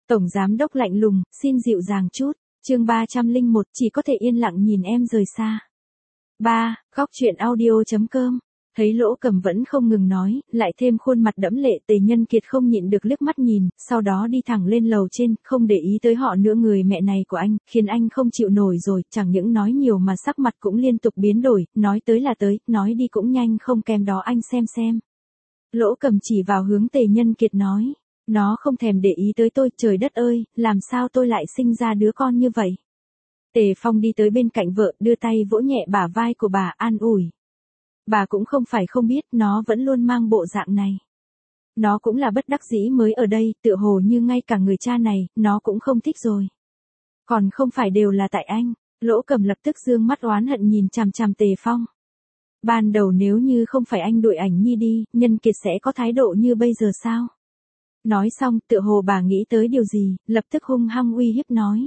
Tổng giám đốc lạnh lùng, xin dịu dàng chút. Chương 301, chỉ có thể yên lặng nhìn em rời xa. 3. Góc truyện audio.com. Thấy Lỗ Cầm vẫn không ngừng nói, lại thêm khuôn mặt đẫm lệ, Tề Nhân Kiệt không nhịn được liếc mắt nhìn, sau đó đi thẳng lên lầu trên, không để ý tới họ nữa. Người mẹ này của anh, khiến anh không chịu nổi rồi, chẳng những nói nhiều mà sắc mặt cũng liên tục biến đổi, nói tới là tới, nói đi cũng nhanh không kém đó anh xem. Lỗ Cầm chỉ vào hướng Tề Nhân Kiệt nói, nó không thèm để ý tới tôi, trời đất ơi, làm sao tôi lại sinh ra đứa con như vậy. Tề Phong đi tới bên cạnh vợ, đưa tay vỗ nhẹ bả vai của bà, an ủi. Bà cũng không phải không biết, nó vẫn luôn mang bộ dạng này. Nó cũng là bất đắc dĩ mới ở đây, tựa hồ như ngay cả người cha này, nó cũng không thích rồi. Còn không phải đều là tại anh. Lỗ Cầm lập tức dương mắt oán hận nhìn chằm chằm Tề Phong. Ban đầu nếu như không phải anh đuổi Ảnh Nhi đi, Nhân Kiệt sẽ có thái độ như bây giờ sao? Nói xong, tựa hồ bà nghĩ tới điều gì, lập tức hung hăng uy hiếp nói.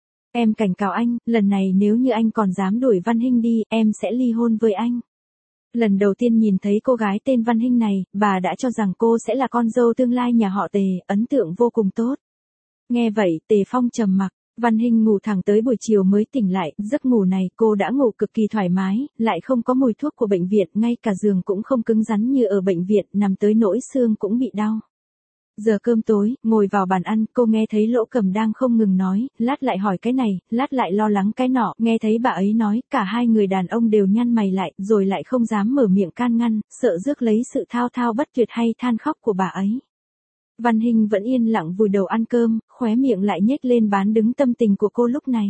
Em cảnh cáo anh, lần này nếu như anh còn dám đuổi Văn Hinh đi, em sẽ ly hôn với anh. Lần đầu tiên nhìn thấy cô gái tên Văn Hinh này, bà đã cho rằng cô sẽ là con dâu tương lai nhà họ Tề, ấn tượng vô cùng tốt. Nghe vậy, Tề Phong trầm mặc. Văn Hinh ngủ thẳng tới buổi chiều mới tỉnh lại, giấc ngủ này cô đã ngủ cực kỳ thoải mái, lại không có mùi thuốc của bệnh viện, ngay cả giường cũng không cứng rắn như ở bệnh viện, nằm tới nỗi xương cũng bị đau. Giờ cơm tối, ngồi vào bàn ăn, cô nghe thấy Lỗ Cầm đang không ngừng nói, lát lại hỏi cái này, lát lại lo lắng cái nọ, nghe thấy bà ấy nói, cả hai người đàn ông đều nhăn mày lại, rồi lại không dám mở miệng can ngăn, sợ rước lấy sự thao thao bất tuyệt hay than khóc của bà ấy. Văn Hinh vẫn yên lặng vùi đầu ăn cơm, khóe miệng lại nhếch lên bán đứng tâm tình của cô lúc này.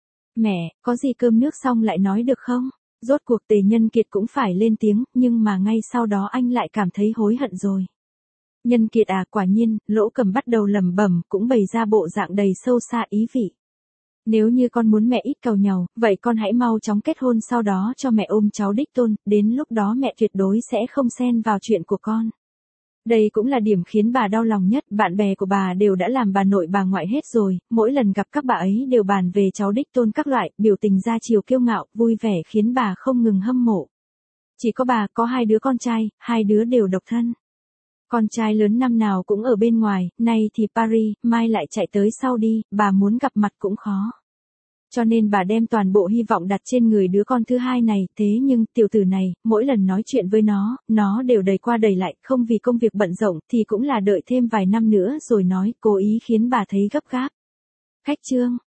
Mẹ, có gì cơm nước xong lại nói được không? Rốt cuộc Tề Nhân Kiệt cũng phải lên tiếng, nhưng mà ngay sau đó anh lại cảm thấy hối hận rồi. Nhân Kiệt à, quả nhiên, Lỗ Cầm bắt đầu lẩm bẩm, cũng bày ra bộ dạng đầy sâu xa ý vị. Nếu như con muốn mẹ ít càu nhàu, vậy con hãy mau chóng kết hôn, sau đó cho mẹ ôm cháu đích tôn, đến lúc đó mẹ tuyệt đối sẽ không xen vào chuyện của con. Đây cũng là điểm khiến bà đau lòng nhất, bạn bè của bà đều đã làm bà nội bà ngoại hết rồi, mỗi lần gặp các bà ấy đều bàn về cháu đích tôn các loại, biểu tình ra chiều kiêu ngạo, vui vẻ khiến bà không ngừng hâm mộ. Chỉ có bà có hai đứa con trai, hai đứa đều độc thân. Con trai lớn năm nào cũng ở bên ngoài, nay thì Paris, mai lại chạy tới Saudi, bà muốn gặp mặt cũng khó. Cho nên bà đem toàn bộ hy vọng đặt trên người đứa con thứ hai này, thế nhưng tiểu tử này, mỗi lần nói chuyện với nó đều đẩy qua đẩy lại, không vì công việc bận rộn thì cũng là đợi thêm vài năm nữa rồi nói, cố ý khiến bà thấy gấp gáp. Khách trương,